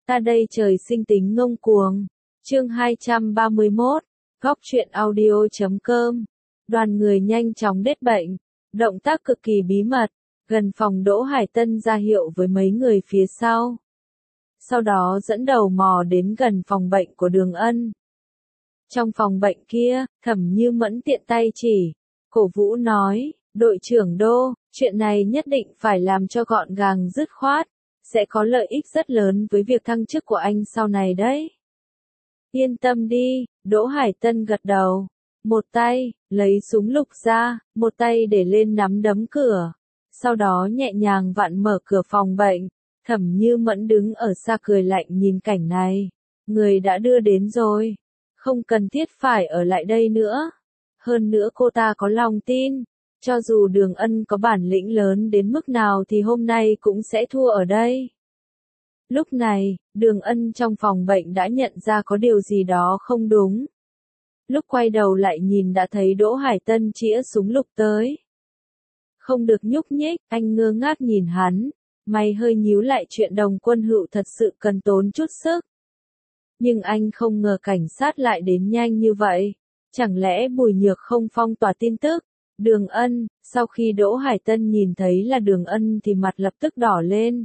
Ta đây trời sinh tính ngông cuồng. Chương 231, Góc truyện audio.com. Đoàn người nhanh chóng đết bệnh, động tác cực kỳ bí mật, gần phòng Đỗ Hải Tân ra hiệu với mấy người phía sau. Sau đó dẫn đầu mò đến gần phòng bệnh của Đường Ân. Trong phòng bệnh kia, Thẩm Như Mẫn tiện tay chỉ, cổ vũ nói, đội trưởng Đô, chuyện này nhất định phải làm cho gọn gàng dứt khoát, sẽ có lợi ích rất lớn với việc thăng chức của anh sau này đấy. Yên tâm đi, Đỗ Hải Tân gật đầu, một tay, lấy súng lục ra, một tay để lên nắm đấm cửa, sau đó nhẹ nhàng vặn mở cửa phòng bệnh. Thẩm Như Mẫn đứng ở xa cười lạnh nhìn cảnh này, người đã đưa đến rồi, không cần thiết phải ở lại đây nữa. Hơn nữa cô ta có lòng tin, cho dù Đường Ân có bản lĩnh lớn đến mức nào thì hôm nay cũng sẽ thua ở đây. Lúc này, Đường Ân trong phòng bệnh đã nhận ra có điều gì đó không đúng. Lúc quay đầu lại nhìn đã thấy Đỗ Hải Tân chĩa súng lục tới. Không được nhúc nhích, anh ngơ ngác nhìn hắn, mày hơi nhíu lại, chuyện Đồng Quân Hựu thật sự cần tốn chút sức. Nhưng anh không ngờ cảnh sát lại đến nhanh như vậy. Chẳng lẽ Bùi Nhược không phong tỏa tin tức? Đường Ân, sau khi Đỗ Hải Tân nhìn thấy là Đường Ân thì mặt lập tức đỏ lên.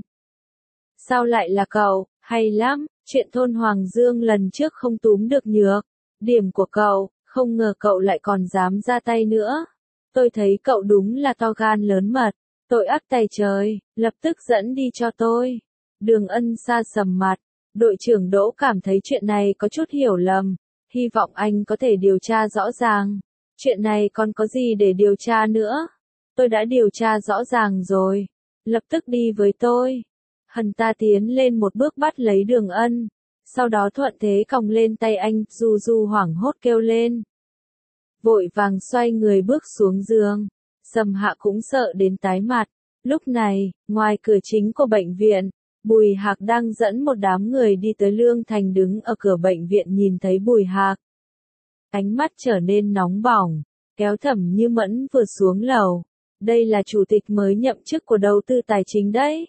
Sao lại là cậu, hay lắm, chuyện thôn Hoàng Dương lần trước không túm được Nhược. Điểm của cậu, không ngờ cậu lại còn dám ra tay nữa. Tôi thấy cậu đúng là to gan lớn mật, tội ác tày trời, lập tức dẫn đi cho tôi. Đường Ân sa sầm mặt, đội trưởng Đỗ cảm thấy chuyện này có chút hiểu lầm. Hy vọng anh có thể điều tra rõ ràng. Chuyện này còn có gì để điều tra nữa? Tôi đã điều tra rõ ràng rồi. Lập tức đi với tôi. Hân ta tiến lên một bước bắt lấy Đường Ân. Sau đó thuận thế còng lên tay anh, Du Du hoảng hốt kêu lên. Vội vàng xoay người bước xuống giường. Sầm Hạ cũng sợ đến tái mặt. Lúc này, ngoài cửa chính của bệnh viện, Bùi Hạc đang dẫn một đám người đi tới. Lương Thành đứng ở cửa bệnh viện nhìn thấy Bùi Hạc. Ánh mắt trở nên nóng bỏng, kéo Thẩm Như Mẫn vừa xuống lầu. Đây là chủ tịch mới nhậm chức của đầu tư tài chính đấy.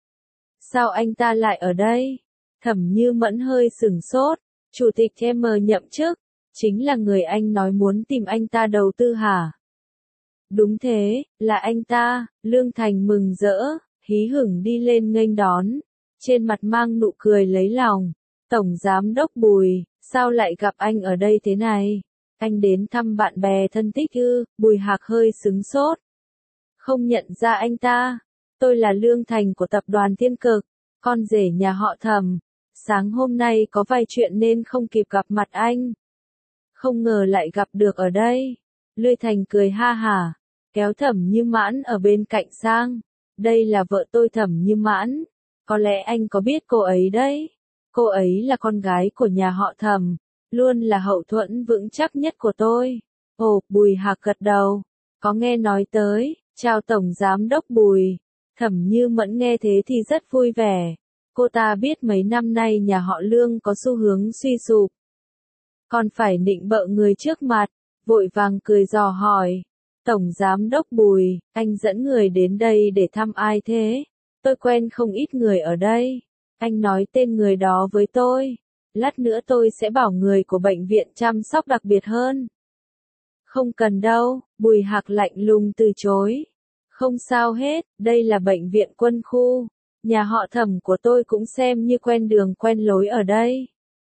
Sao anh ta lại ở đây? Thẩm Như Mẫn hơi sửng sốt. Chủ tịch M nhậm chức, chính là người anh nói muốn tìm anh ta đầu tư hả? Đúng thế, là anh ta. Lương Thành mừng rỡ, hí hửng đi lên nghênh đón, trên mặt mang nụ cười lấy lòng. Tổng giám đốc Bùi, sao lại gặp anh ở đây thế này? Anh đến thăm bạn bè thân thích ư? Bùi Hạc hơi sững sốt. Không nhận ra anh ta. Tôi là Lương Thành của tập đoàn Thiên Cực, con rể nhà họ Thẩm. Sáng hôm nay có vài chuyện nên không kịp gặp mặt anh. Không ngờ lại gặp được ở đây. Lương Thành cười ha hả, kéo Thẩm Như Mãn ở bên cạnh sang. Đây là vợ tôi Thẩm Như Mãn. Có lẽ anh có biết cô ấy đấy. Cô ấy là con gái của nhà họ Thẩm, luôn là hậu thuẫn vững chắc nhất của tôi. Ồ, Bùi Hạc gật đầu. Có nghe nói tới, chào Tổng Giám đốc Bùi. Thẩm Như Mẫn nghe thế thì rất vui vẻ. Cô ta biết mấy năm nay nhà họ Lương có xu hướng suy sụp. Còn phải nịnh bợ người trước mặt, vội vàng cười dò hỏi. Tổng Giám đốc Bùi, anh dẫn người đến đây để thăm ai thế? Tôi quen không ít người ở đây. Anh nói tên người đó với tôi. Lát nữa tôi sẽ bảo người của bệnh viện chăm sóc đặc biệt hơn. Không cần đâu, Bùi Hạc lạnh lùng từ chối. Không sao hết, đây là bệnh viện quân khu. Nhà họ Thẩm của tôi cũng xem như quen đường quen lối ở đây.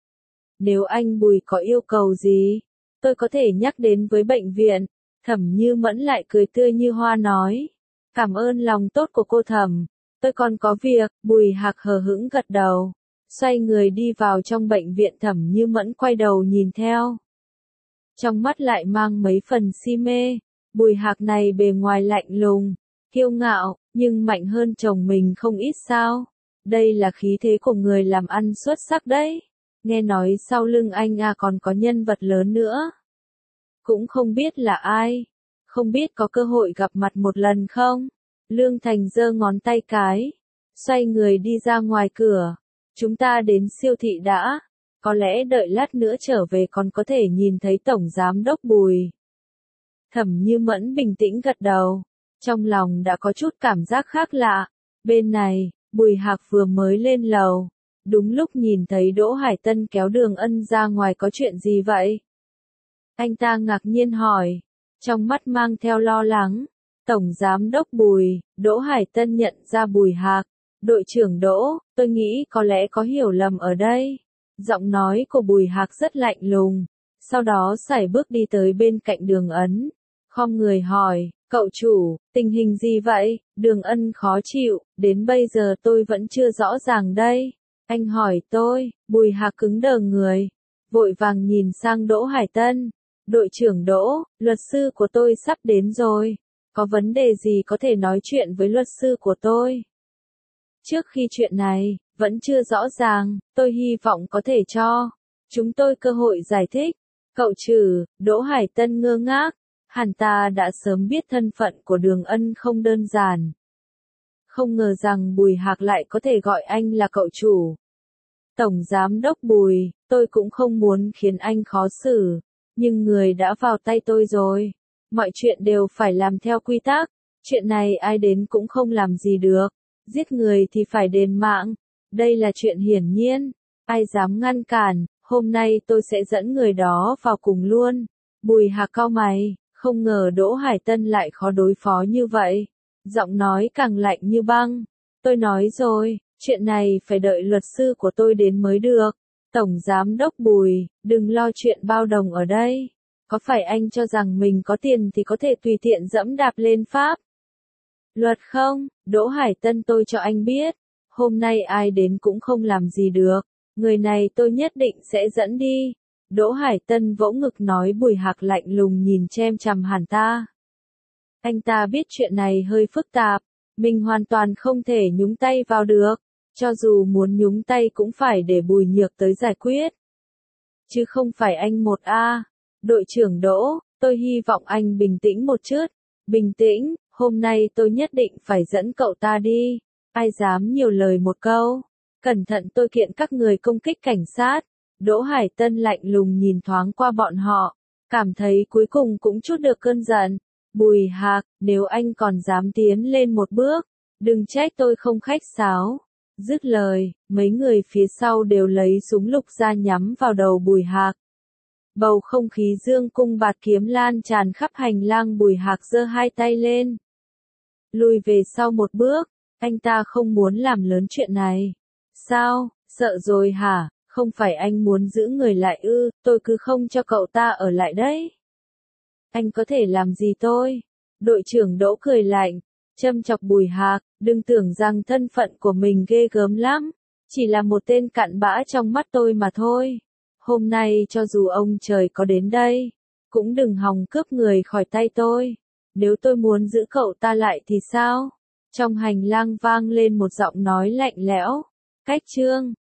Nếu anh Bùi có yêu cầu gì, tôi có thể nhắc đến với bệnh viện. Thẩm Như Mẫn lại cười tươi như hoa nói. Cảm ơn lòng tốt của cô Thẩm. Tôi còn có việc. Bùi Hạc hờ hững gật đầu. Xoay người đi vào trong bệnh viện. Thẩm Như Mẫn quay đầu nhìn theo. Trong mắt lại mang mấy phần si mê. Bùi Hạc này bề ngoài lạnh lùng, kiêu ngạo, nhưng mạnh hơn chồng mình không ít sao. Đây là khí thế của người làm ăn xuất sắc đấy. Nghe nói sau lưng anh còn có nhân vật lớn nữa. Cũng không biết là ai. Không biết có cơ hội gặp mặt một lần không? Lương Thành giơ ngón tay cái. Xoay người đi ra ngoài cửa. Chúng ta đến siêu thị đã. Có lẽ đợi lát nữa trở về còn có thể nhìn thấy Tổng Giám đốc Bùi. Thẩm Như Mẫn bình tĩnh gật đầu. Trong lòng đã có chút cảm giác khác lạ. Bên này, Bùi Hạc vừa mới lên lầu. đúng lúc nhìn thấy Đỗ Hải Tân kéo Đường Ân ra ngoài. Có chuyện gì vậy? Anh ta ngạc nhiên hỏi, trong mắt mang theo lo lắng. Tổng Giám đốc Bùi, Đỗ Hải Tân nhận ra Bùi Hạc. Đội trưởng Đỗ, tôi nghĩ có lẽ có hiểu lầm ở đây. Giọng nói của Bùi Hạc rất lạnh lùng, sau đó sải bước đi tới bên cạnh Đường Ân, khom người hỏi, cậu chủ, tình hình gì vậy? Đường Ân khó chịu, đến bây giờ tôi vẫn chưa rõ ràng đây. Anh hỏi tôi. Bùi Hạc cứng đờ người, vội vàng nhìn sang Đỗ Hải Tân. Đội trưởng Đỗ, luật sư của tôi sắp đến rồi. Có vấn đề gì có thể nói chuyện với luật sư của tôi? Trước khi chuyện này vẫn chưa rõ ràng, tôi hy vọng có thể cho chúng tôi cơ hội giải thích. Cậu trừ, Đỗ Hải Tân ngơ ngác, hẳn ta đã sớm biết thân phận của Đường Ân không đơn giản. Không ngờ rằng Bùi Hạc lại có thể gọi anh là cậu chủ. Tổng Giám đốc Bùi, tôi cũng không muốn khiến anh khó xử, nhưng người đã vào tay tôi rồi. Mọi chuyện đều phải làm theo quy tắc, chuyện này ai đến cũng không làm gì được. Giết người thì phải đền mạng, đây là chuyện hiển nhiên, ai dám ngăn cản, hôm nay tôi sẽ dẫn người đó vào cùng luôn. Bùi Hạc cau mày, không ngờ Đỗ Hải Tân lại khó đối phó như vậy, giọng nói càng lạnh như băng. Tôi nói rồi, chuyện này phải đợi luật sư của tôi đến mới được. Tổng Giám đốc Bùi, đừng lo chuyện bao đồng ở đây. Có phải anh cho rằng mình có tiền thì có thể tùy tiện dẫm đạp lên pháp luật không? Đỗ Hải Tân, tôi cho anh biết, hôm nay ai đến cũng không làm gì được, người này tôi nhất định sẽ dẫn đi. Đỗ Hải Tân vỗ ngực nói. Bùi Hạc lạnh lùng nhìn chem chằm hắn ta. Anh ta biết chuyện này hơi phức tạp, mình hoàn toàn không thể nhúng tay vào được, cho dù muốn nhúng tay cũng phải để Bùi Nhược tới giải quyết, chứ không phải anh một a. Đội trưởng Đỗ, tôi hy vọng anh bình tĩnh một chút. Bình tĩnh, hôm nay tôi nhất định phải dẫn cậu ta đi. Ai dám nhiều lời một câu, cẩn thận tôi kiện các người công kích cảnh sát. Đỗ Hải Tân lạnh lùng nhìn thoáng qua bọn họ, cảm thấy cuối cùng cũng chút được cơn giận. Bùi Hạc, nếu anh còn dám tiến lên một bước, đừng trách tôi không khách sáo. Dứt lời, mấy người phía sau đều lấy súng lục ra nhắm vào đầu Bùi Hạc. Bầu không khí dương cung bạt kiếm lan tràn khắp hành lang. Bùi Hạc giơ hai tay lên, lùi về sau một bước, anh ta không muốn làm lớn chuyện này. Sao, sợ rồi hả? Không phải anh muốn giữ người lại ư? Tôi cứ không cho cậu ta ở lại đấy. Anh có thể làm gì tôi? Đội trưởng Đỗ cười lạnh, châm chọc Bùi Hạc, đừng tưởng rằng thân phận của mình ghê gớm lắm, chỉ là một tên cặn bã trong mắt tôi mà thôi. Hôm nay cho dù ông trời có đến đây, cũng đừng hòng cướp người khỏi tay tôi. Nếu tôi muốn giữ cậu ta lại thì sao? Trong hành lang vang lên một giọng nói lạnh lẽo. Cách chương